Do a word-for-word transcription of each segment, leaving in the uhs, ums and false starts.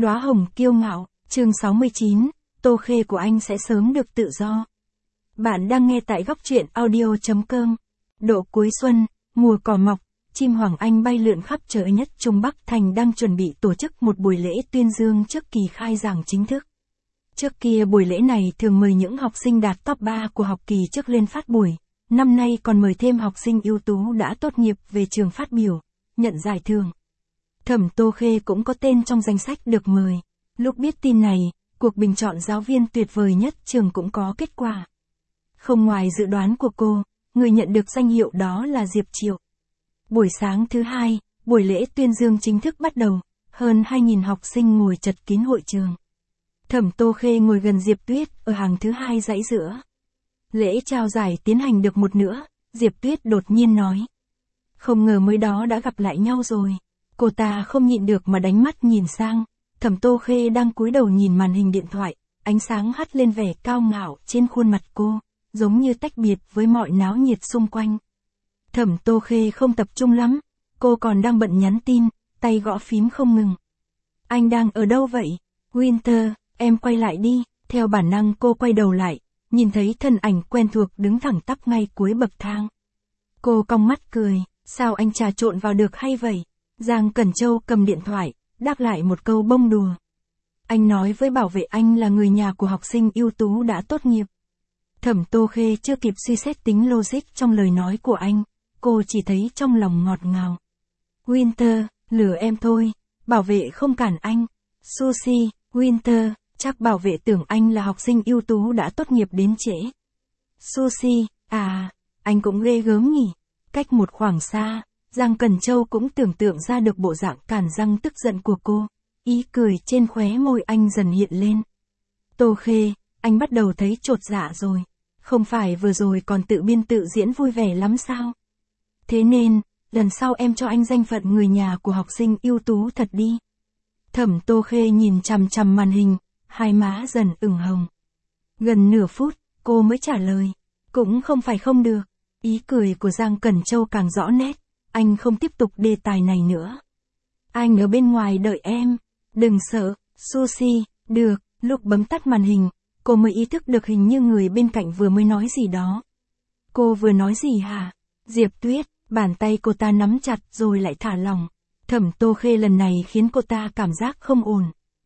Đóa hồng kiêu ngạo, chương sáu mươi chín, Tô Khê của anh sẽ sớm được tự do. Bạn đang nghe tại góc truyện audio chấm com. Độ cuối xuân, mùa cỏ mọc, chim hoàng anh bay lượn khắp trời nhất Trung Bắc Thành đang chuẩn bị tổ chức một buổi lễ tuyên dương trước kỳ khai giảng chính thức. Trước kia buổi lễ này thường mời những học sinh đạt top ba của học kỳ trước lên phát buổi, năm nay còn mời thêm học sinh ưu tú đã tốt nghiệp về trường phát biểu, nhận giải thưởng. Thẩm Tô Khê cũng có tên trong danh sách được mời. Lúc biết tin này, cuộc bình chọn giáo viên tuyệt vời nhất trường cũng có kết quả. Không ngoài dự đoán của cô, người nhận được danh hiệu đó là Diệp Triệu. Buổi sáng thứ hai, buổi lễ tuyên dương chính thức bắt đầu, hơn hai nghìn học sinh ngồi chật kín hội trường. Thẩm Tô Khê ngồi gần Diệp Tuyết ở hàng thứ hai dãy giữa. Lễ trao giải tiến hành được một nửa, Diệp Tuyết đột nhiên nói. Không ngờ mới đó đã gặp lại nhau rồi. Cô ta không nhịn được mà đánh mắt nhìn sang, Thẩm Tô Khê đang cúi đầu nhìn màn hình điện thoại, ánh sáng hắt lên vẻ cao ngạo trên khuôn mặt cô, giống như tách biệt với mọi náo nhiệt xung quanh. Thẩm Tô Khê không tập trung lắm, cô còn đang bận nhắn tin, tay gõ phím không ngừng. Anh đang ở đâu vậy? Winter, em quay lại đi. Theo bản năng cô quay đầu lại, nhìn thấy thân ảnh quen thuộc đứng thẳng tắp ngay cuối bậc thang. Cô cong mắt cười, sao anh trà trộn vào được hay vậy? Giang Cẩn Châu cầm điện thoại, đáp lại một câu bông đùa. Anh nói với bảo vệ anh là người nhà của học sinh ưu tú đã tốt nghiệp. Thẩm Tô Khê chưa kịp suy xét tính logic trong lời nói của anh, cô chỉ thấy trong lòng ngọt ngào. Winter, lừa em thôi, bảo vệ không cản anh. Sushi, Winter, chắc bảo vệ tưởng anh là học sinh ưu tú đã tốt nghiệp đến trễ. Sushi, à, anh cũng ghê gớm nhỉ. Cách một khoảng xa, Giang Cẩn Châu cũng tưởng tượng ra được bộ dạng cản răng tức giận của cô. Ý cười trên khóe môi anh dần hiện lên. Tô Khê, anh bắt đầu thấy chột dạ rồi. Không phải vừa rồi còn tự biên tự diễn vui vẻ lắm sao? Thế nên, lần sau em cho anh danh phận người nhà của học sinh ưu tú thật đi. Thẩm Tô Khê nhìn chằm chằm màn hình, hai má dần ửng hồng. Gần nửa phút, cô mới trả lời. Cũng không phải không được. Ý cười của Giang Cẩn Châu càng rõ nét. Anh không tiếp tục đề tài này nữa. Anh ở bên ngoài đợi em. Đừng sợ, Sushi, được. Lúc bấm tắt màn hình, cô mới ý thức được hình như người bên cạnh vừa mới nói gì đó. Cô vừa nói gì hả? Diệp Tuyết, bàn tay cô ta nắm chặt rồi lại thả lỏng. Thẩm Tô Khê lần này khiến cô ta cảm giác không ổn.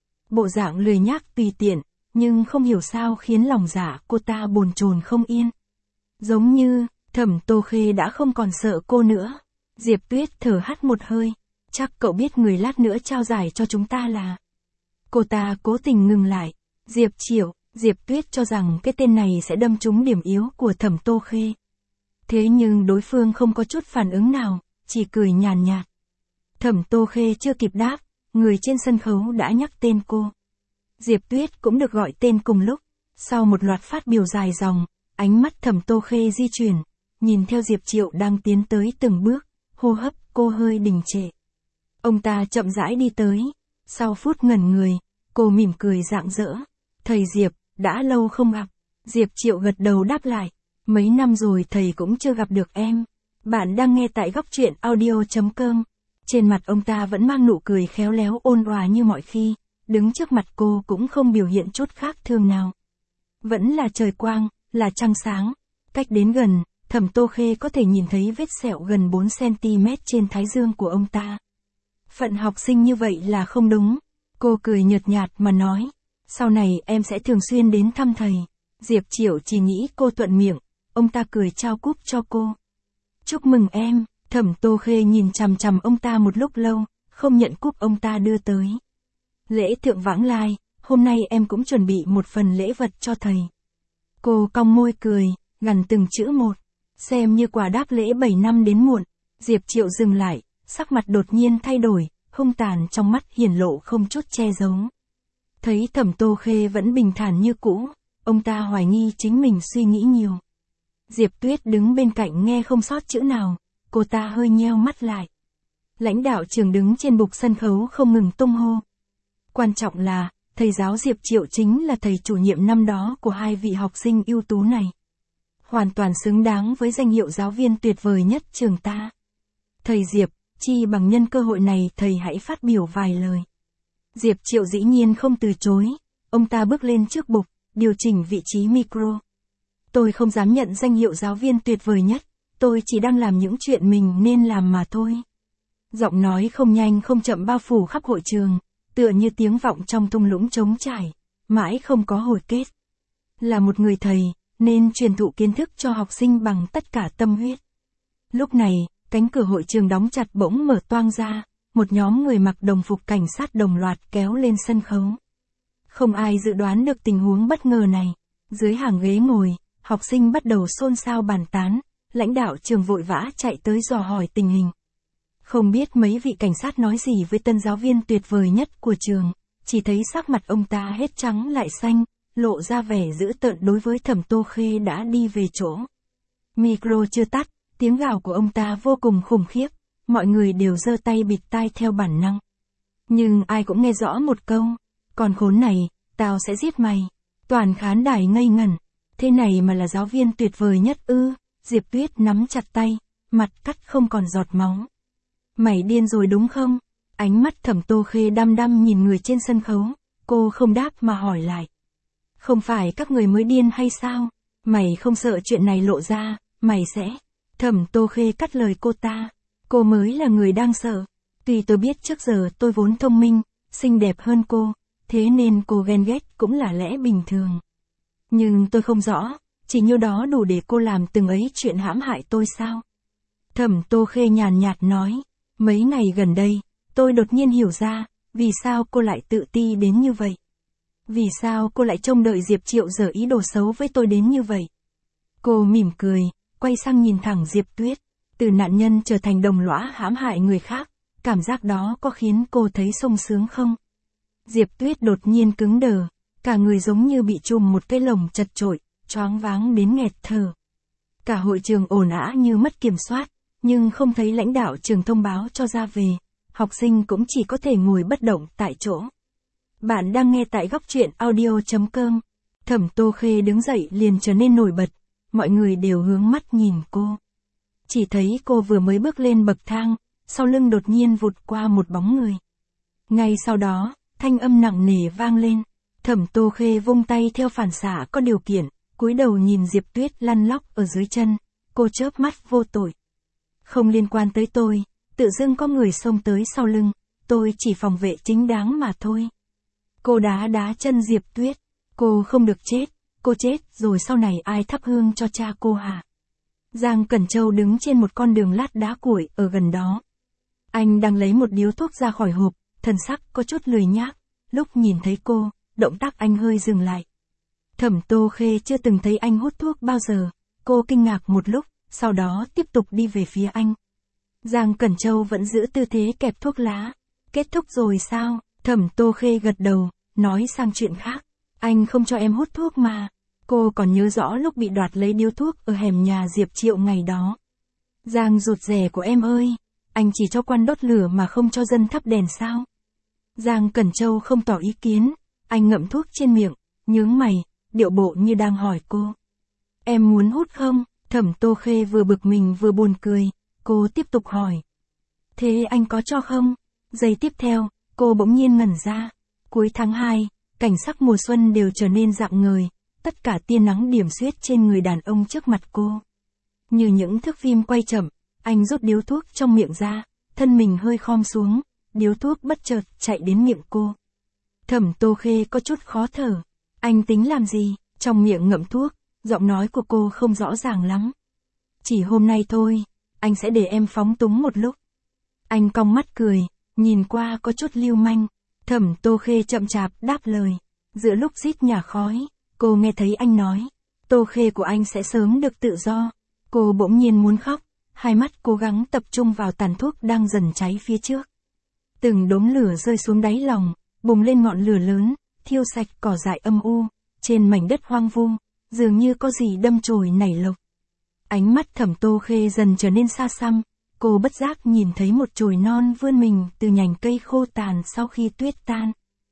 Bộ dạng lười nhác tùy tiện, nhưng không hiểu sao khiến lòng dạ cô ta bồn chồn không yên. Giống như, Thẩm Tô Khê đã không còn sợ cô nữa. Diệp Tuyết thở hắt một hơi. Chắc cậu biết người lát nữa trao giải cho chúng ta là... Cô ta cố tình ngừng lại. Diệp Triệu, Diệp Tuyết cho rằng cái tên này sẽ đâm trúng điểm yếu của Thẩm Tô Khê. Thế nhưng đối phương không có chút phản ứng nào, chỉ cười nhàn nhạt. Thẩm Tô Khê chưa kịp đáp, người trên sân khấu đã nhắc tên cô. Diệp Tuyết cũng được gọi tên cùng lúc. Sau một loạt phát biểu dài dòng, ánh mắt Thẩm Tô Khê di chuyển, nhìn theo Diệp Triệu đang tiến tới từng bước, hô hấp cô hơi đình trệ. Ông ta chậm rãi đi tới, sau phút ngẩn người, cô mỉm cười rạng rỡ. Thầy Diệp, đã lâu không gặp. Diệp Triệu gật đầu đáp lại. Mấy năm rồi thầy cũng chưa gặp được em. Bạn đang nghe tại góc truyện audio chấm com. Trên mặt ông ta vẫn mang nụ cười khéo léo ôn hòa như mọi khi, đứng trước mặt cô cũng không biểu hiện chút khác thường nào. Vẫn là trời quang, là trăng sáng. Cách đến gần, Thẩm Tô Khê có thể nhìn thấy vết sẹo gần bốn xăng-ti-mét trên thái dương của ông ta. Phận học sinh như vậy là không đúng. Cô cười nhợt nhạt mà nói. Sau này em sẽ thường xuyên đến thăm thầy. Diệp Triệu chỉ nghĩ cô thuận miệng. Ông ta cười trao cúp cho cô. Chúc mừng em. Thẩm Tô Khê nhìn chằm chằm ông ta một lúc lâu, không nhận cúp ông ta đưa tới. Lễ thượng vãng lai, hôm nay em cũng chuẩn bị một phần lễ vật cho thầy. Cô cong môi cười, gằn từng chữ một. Xem như quà đáp lễ bảy năm đến muộn. Diệp Triệu dừng lại, sắc mặt đột nhiên thay đổi, hung tàn trong mắt hiển lộ không chút che giấu. Thấy Thẩm Tô Khê vẫn bình thản như cũ, ông ta hoài nghi chính mình suy nghĩ nhiều. Diệp Tuyết đứng bên cạnh nghe không sót chữ nào, cô ta hơi nheo mắt lại. Lãnh đạo trường đứng trên bục sân khấu không ngừng tung hô. Quan trọng là, thầy giáo Diệp Triệu chính là thầy chủ nhiệm năm đó của hai vị học sinh ưu tú này. Hoàn toàn xứng đáng với danh hiệu giáo viên tuyệt vời nhất trường ta. Thầy Diệp, chi bằng nhân cơ hội này thầy hãy phát biểu vài lời. Diệp Triệu dĩ nhiên không từ chối. Ông ta bước lên trước bục, điều chỉnh vị trí micro. Tôi không dám nhận danh hiệu giáo viên tuyệt vời nhất, tôi chỉ đang làm những chuyện mình nên làm mà thôi. Giọng nói không nhanh không chậm bao phủ khắp hội trường, tựa như tiếng vọng trong thung lũng trống trải, mãi không có hồi kết. Là một người thầy, nên truyền thụ kiến thức cho học sinh bằng tất cả tâm huyết. Lúc này, cánh cửa hội trường đóng chặt bỗng mở toang ra, một nhóm người mặc đồng phục cảnh sát đồng loạt kéo lên sân khấu. Không ai dự đoán được tình huống bất ngờ này. Dưới hàng ghế ngồi, học sinh bắt đầu xôn xao bàn tán, lãnh đạo trường vội vã chạy tới dò hỏi tình hình. Không biết mấy vị cảnh sát nói gì với tân giáo viên tuyệt vời nhất của trường, chỉ thấy sắc mặt ông ta hết trắng lại xanh, lộ ra vẻ dữ tợn đối với Thẩm Tô Khê đã đi về chỗ. Micro chưa tắt, tiếng gào của ông ta vô cùng khủng khiếp, mọi người đều giơ tay bịt tai theo bản năng. Nhưng ai cũng nghe rõ một câu, còn khốn này, tao sẽ giết mày. Toàn khán đài ngây ngẩn, thế này mà là giáo viên tuyệt vời nhất ư? Diệp Tuyết nắm chặt tay, mặt cắt không còn giọt máu. Mày điên rồi đúng không? Ánh mắt Thẩm Tô Khê đăm đăm nhìn người trên sân khấu, cô không đáp mà hỏi lại. Không phải các người mới điên hay sao? Mày không sợ chuyện này lộ ra, mày sẽ... Thẩm Tô Khê cắt lời cô ta. Cô mới là người đang sợ. Tuy tôi biết trước giờ tôi vốn thông minh, xinh đẹp hơn cô, thế nên cô ghen ghét cũng là lẽ bình thường. Nhưng tôi không rõ, chỉ nhiêu đó đủ để cô làm từng ấy chuyện hãm hại tôi sao? Thẩm Tô Khê nhàn nhạt nói, mấy ngày gần đây, tôi đột nhiên hiểu ra, vì sao cô lại tự ti đến như vậy. Vì sao cô lại trông đợi Diệp Triệu giở ý đồ xấu với tôi đến như vậy. Cô mỉm cười, quay sang nhìn thẳng Diệp Tuyết, từ nạn nhân trở thành đồng lõa hãm hại người khác, cảm giác đó có khiến cô thấy sung sướng không? Diệp Tuyết đột nhiên cứng đờ, cả người giống như bị trùm một cái lồng chật chội, choáng váng đến nghẹt thở. Cả hội trường ồn ào như mất kiểm soát, nhưng không thấy lãnh đạo trường thông báo cho ra về, học sinh cũng chỉ có thể ngồi bất động tại chỗ. Bạn đang nghe tại góc truyện audio chấm com. Thẩm Tô Khê đứng dậy liền trở nên nổi bật, mọi người đều hướng mắt nhìn cô. Chỉ thấy cô vừa mới bước lên bậc thang, sau lưng đột nhiên vụt qua một bóng người. Ngay sau đó, thanh âm nặng nề vang lên, Thẩm Tô Khê vung tay theo phản xạ có điều kiện, cúi đầu nhìn Diệp Tuyết lăn lóc ở dưới chân, cô chớp mắt vô tội. Không liên quan tới tôi, tự dưng có người xông tới sau lưng, tôi chỉ phòng vệ chính đáng mà thôi. Cô đá đá chân Diệp Tuyết, cô không được chết, cô chết rồi sau này ai thắp hương cho cha cô hả? Giang Cẩn Châu đứng trên một con đường lát đá cuội ở gần đó. Anh đang lấy một điếu thuốc ra khỏi hộp, thần sắc có chút lười nhác, lúc nhìn thấy cô, động tác anh hơi dừng lại. Thẩm Tô Khê chưa từng thấy anh hút thuốc bao giờ, cô kinh ngạc một lúc, sau đó tiếp tục đi về phía anh. Giang Cẩn Châu vẫn giữ tư thế kẹp thuốc lá. Kết thúc rồi sao? Thẩm Tô Khê gật đầu, nói sang chuyện khác. Anh không cho em hút thuốc mà. Cô còn nhớ rõ lúc bị đoạt lấy điếu thuốc ở hẻm nhà Diệp Triệu ngày đó. Giang rụt rè của em ơi, anh chỉ cho quan đốt lửa mà không cho dân thắp đèn sao? Giang Cẩn Châu không tỏ ý kiến, anh ngậm thuốc trên miệng, nhướng mày, điệu bộ như đang hỏi cô. Em muốn hút không? Thẩm Tô Khê vừa bực mình vừa buồn cười, cô tiếp tục hỏi. Thế anh có cho không? Giây tiếp theo, cô bỗng nhiên ngẩn ra. Cuối tháng hai, cảnh sắc mùa xuân đều trở nên rạng ngời, tất cả tia nắng điểm xuyết trên người đàn ông trước mặt cô. Như những thước phim quay chậm, anh rút điếu thuốc trong miệng ra, thân mình hơi khom xuống, điếu thuốc bất chợt chạy đến miệng cô. Thẩm Tô Khê có chút khó thở. Anh tính làm gì? Trong miệng ngậm thuốc, giọng nói của cô không rõ ràng lắm. Chỉ hôm nay thôi, anh sẽ để em phóng túng một lúc. Anh cong mắt cười, nhìn qua có chút lưu manh. Thẩm Tô Khê chậm chạp đáp lời. Giữa lúc rít nhả khói, cô nghe thấy anh nói, Tô Khê của anh sẽ sớm được tự do. Cô bỗng nhiên muốn khóc, hai mắt cố gắng tập trung vào tàn thuốc đang dần cháy phía trước. Từng đốm lửa rơi xuống đáy lòng, bùng lên ngọn lửa lớn, thiêu sạch cỏ dại âm u, trên mảnh đất hoang vu, dường như có gì đâm chồi nảy lộc. Ánh mắt Thẩm Tô Khê dần trở nên xa xăm, cô bất giác nhìn thấy một chồi non vươn mình từ nhành cây khô tàn sau khi tuyết tan.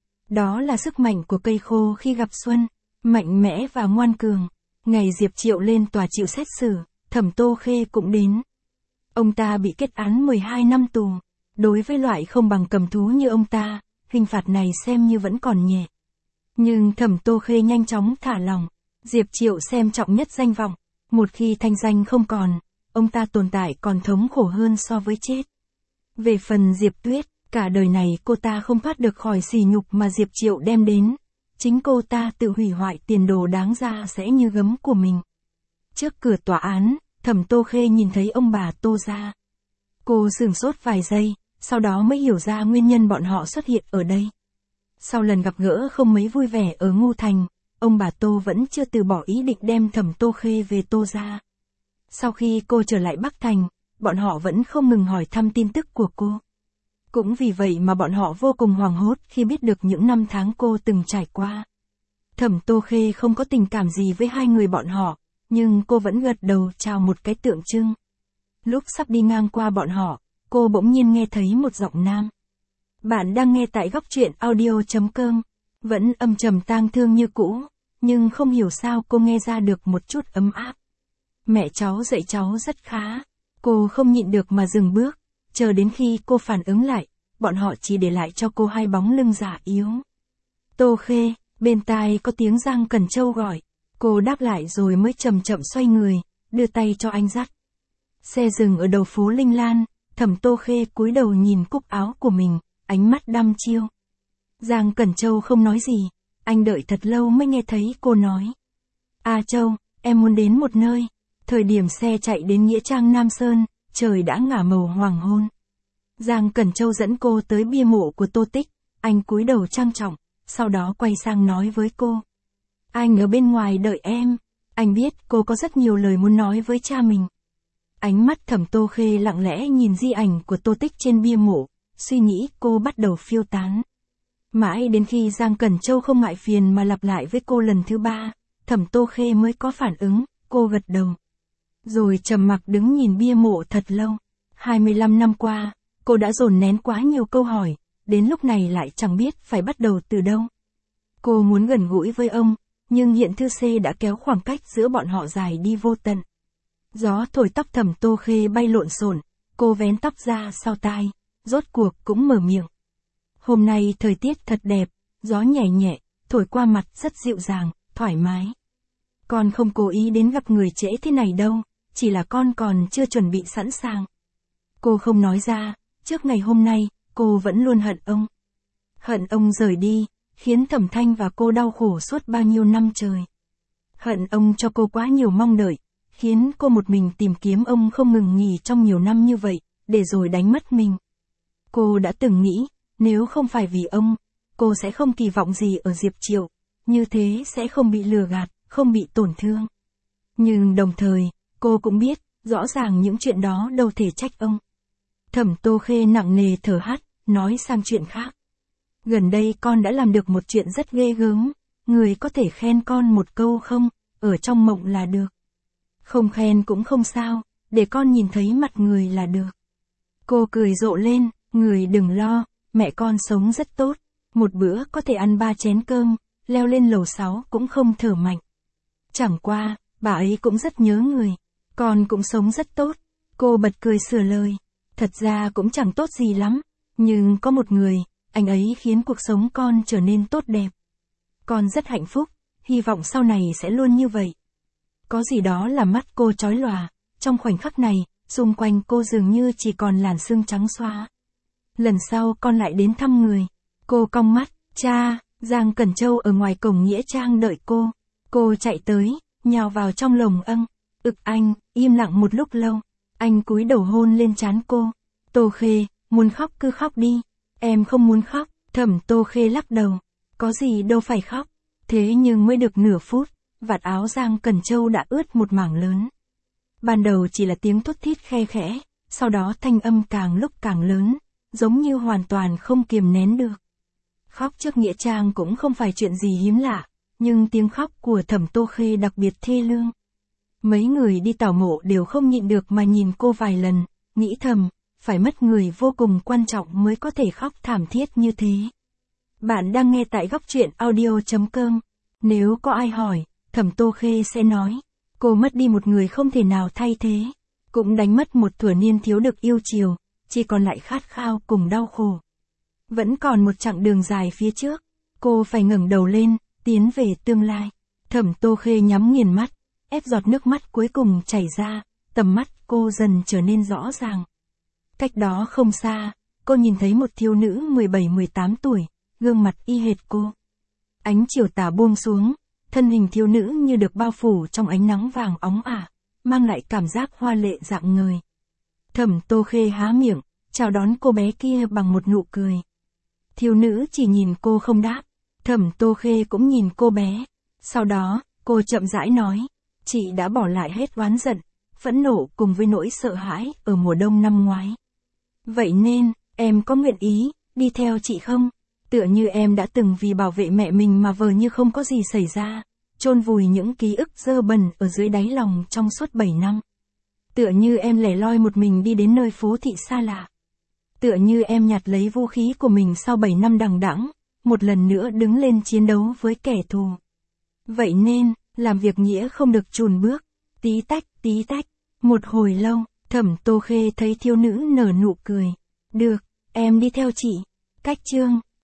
Đó là sức mạnh của cây khô khi gặp xuân, mạnh mẽ và ngoan cường. Ngày Diệp Triệu lên tòa chịu xét xử, Thẩm Tô Khê cũng đến. Ông ta bị kết án mười hai năm tù. Đối với loại không bằng cầm thú như ông ta, hình phạt này xem như vẫn còn nhẹ. Nhưng Thẩm Tô Khê nhanh chóng thả lòng, Diệp Triệu xem trọng nhất danh vọng, một khi thanh danh không còn, ông ta tồn tại còn thống khổ hơn so với chết. Về phần Diệp Tuyết, cả đời này cô ta không thoát được khỏi sỉ nhục mà Diệp Triệu đem đến, chính cô ta tự hủy hoại tiền đồ đáng ra sẽ như gấm của mình. Trước cửa tòa án, Thẩm Tô Khê nhìn thấy ông bà Tô gia. Cô sửng sốt vài giây, sau đó mới hiểu ra nguyên nhân bọn họ xuất hiện ở đây. Sau lần gặp gỡ không mấy vui vẻ ở Ngô Thành, ông bà Tô vẫn chưa từ bỏ ý định đem Thẩm Tô Khê về Tô gia. Sau khi cô trở lại Bắc Thành, bọn họ vẫn không ngừng hỏi thăm tin tức của cô. Cũng vì vậy mà bọn họ vô cùng hoảng hốt khi biết được những năm tháng cô từng trải qua. Thẩm Tô Khê không có tình cảm gì với hai người bọn họ, nhưng cô vẫn gật đầu chào một cái tượng trưng. Lúc sắp đi ngang qua bọn họ, cô bỗng nhiên nghe thấy một giọng nam. Bạn đang nghe tại góc truyện audio chấm com, vẫn âm trầm tang thương như cũ, nhưng không hiểu sao cô nghe ra được một chút ấm áp. Mẹ cháu dạy cháu rất khá. Cô không nhịn được mà dừng bước, chờ đến khi cô phản ứng lại, bọn họ chỉ để lại cho cô hai bóng lưng già yếu. Tô Khê, bên tai có tiếng Giang Cẩn Châu gọi, cô đáp lại rồi mới chậm chậm xoay người, đưa tay cho anh dắt. Xe dừng ở đầu phố Linh Lan, Thẩm Tô Khê cúi đầu nhìn cúc áo của mình, ánh mắt đăm chiêu. Giang Cẩn Châu không nói gì, anh đợi thật lâu mới nghe thấy cô nói. A Châu, em muốn đến một nơi. Thời điểm xe chạy đến Nghĩa Trang Nam Sơn, trời đã ngả màu hoàng hôn. Giang Cẩn Châu dẫn cô tới bia mộ của Tô Tích, anh cúi đầu trang trọng, sau đó quay sang nói với cô. Anh ở bên ngoài đợi em, anh biết cô có rất nhiều lời muốn nói với cha mình. Ánh mắt Thẩm Tô Khê lặng lẽ nhìn di ảnh của Tô Tích trên bia mộ, suy nghĩ cô bắt đầu phiêu tán. Mãi đến khi Giang Cẩn Châu không ngại phiền mà lặp lại với cô lần thứ ba, Thẩm Tô Khê mới có phản ứng, cô gật đầu. Rồi trầm mặc đứng nhìn bia mộ thật lâu. hai mươi lăm năm qua, cô đã dồn nén quá nhiều câu hỏi, đến lúc này lại chẳng biết phải bắt đầu từ đâu. Cô muốn gần gũi với ông, nhưng hiện thư C đã kéo khoảng cách giữa bọn họ dài đi vô tận. Gió thổi tóc Thẩm Tô Khê bay lộn xộn, cô vén tóc ra sau tai, rốt cuộc cũng mở miệng. Hôm nay thời tiết thật đẹp, gió nhẹ nhẹ, thổi qua mặt rất dịu dàng, thoải mái. Con không cố ý đến gặp người trễ thế này đâu, chỉ là con còn chưa chuẩn bị sẵn sàng. Cô không nói ra, trước ngày hôm nay, cô vẫn luôn hận ông. Hận ông rời đi, khiến Thẩm Thanh và cô đau khổ suốt bao nhiêu năm trời. Hận ông cho cô quá nhiều mong đợi, khiến cô một mình tìm kiếm ông không ngừng nghỉ trong nhiều năm như vậy, để rồi đánh mất mình. Cô đã từng nghĩ, nếu không phải vì ông, cô sẽ không kỳ vọng gì ở Diệp Triệu, như thế sẽ không bị lừa gạt, không bị tổn thương. Nhưng đồng thời, cô cũng biết, rõ ràng những chuyện đó đâu thể trách ông. Thẩm Tô Khê nặng nề thở hắt, nói sang chuyện khác. Gần đây con đã làm được một chuyện rất ghê gớm, người có thể khen con một câu không, ở trong mộng là được. Không khen cũng không sao, để con nhìn thấy mặt người là được. Cô cười rộ lên, người đừng lo, mẹ con sống rất tốt, một bữa có thể ăn ba chén cơm, leo lên lầu sáu cũng không thở mạnh. Chẳng qua, bà ấy cũng rất nhớ người, con cũng sống rất tốt. Cô bật cười sửa lời, thật ra cũng chẳng tốt gì lắm, nhưng có một người, anh ấy khiến cuộc sống con trở nên tốt đẹp. Con rất hạnh phúc, hy vọng sau này sẽ luôn như vậy. Có gì đó làm mắt cô chói lòa, trong khoảnh khắc này, xung quanh cô dường như chỉ còn làn sương trắng xóa. Lần sau con lại đến thăm người. Cô cong mắt, cha, Giang Cẩn Châu ở ngoài cổng Nghĩa Trang đợi cô. Cô chạy tới, nhào vào trong lồng âng. Ực anh, im lặng một lúc lâu. Anh cúi đầu hôn lên trán cô. Tô Khê, muốn khóc cứ khóc đi. Em không muốn khóc. Thẩm Tô Khê lắc đầu. Có gì đâu phải khóc. Thế nhưng mới được nửa phút, vạt áo Giang Cẩn Châu đã ướt một mảng lớn. Ban đầu chỉ là tiếng thút thít khe khẽ, sau đó thanh âm càng lúc càng lớn, giống như hoàn toàn không kiềm nén được. Khóc trước Nghĩa Trang cũng không phải chuyện gì hiếm lạ, nhưng tiếng khóc của Thẩm Tô Khê đặc biệt thê lương. Mấy người đi tảo mộ đều không nhịn được mà nhìn cô vài lần, nghĩ thầm, phải mất người vô cùng quan trọng mới có thể khóc thảm thiết như thế. Bạn đang nghe tại góc truyện audio chấm com. Nếu có ai hỏi, Thẩm Tô Khê sẽ nói, cô mất đi một người không thể nào thay thế, cũng đánh mất một thuở niên thiếu được yêu chiều, chỉ còn lại khát khao cùng đau khổ. Vẫn còn một chặng đường dài phía trước. Cô phải ngẩng đầu lên, tiến về tương lai. Thẩm Tô Khê nhắm nghiền mắt, ép giọt nước mắt cuối cùng chảy ra, tầm mắt cô dần trở nên rõ ràng. Cách đó không xa, cô nhìn thấy một thiếu nữ mười bảy mười tám tuổi, gương mặt y hệt cô. Ánh chiều tà buông xuống, thân hình thiếu nữ như được bao phủ trong ánh nắng vàng óng ả, mang lại cảm giác hoa lệ rạng ngời. Thẩm Tô Khê há miệng, chào đón cô bé kia bằng một nụ cười. Thiếu nữ chỉ nhìn cô không đáp, Thẩm Tô Khê cũng nhìn cô bé. Sau đó, cô chậm rãi nói, chị đã bỏ lại hết oán giận, phẫn nộ cùng với nỗi sợ hãi ở mùa đông năm ngoái. Vậy nên, em có nguyện ý, đi theo chị không? Tựa như em đã từng vì bảo vệ mẹ mình mà vờ như không có gì xảy ra, chôn vùi những ký ức dơ bẩn ở dưới đáy lòng trong suốt bảy năm. Tựa như em lẻ loi một mình đi đến nơi phố thị xa lạ. Tựa như em nhặt lấy vũ khí của mình sau bảy năm đằng đẵng, một lần nữa đứng lên chiến đấu với kẻ thù. Vậy nên, làm việc nghĩa không được chùn bước, tí tách, tí tách. Một hồi lâu, Thẩm Tô Khê thấy thiếu nữ nở nụ cười. Được, em đi theo chị. Cách chương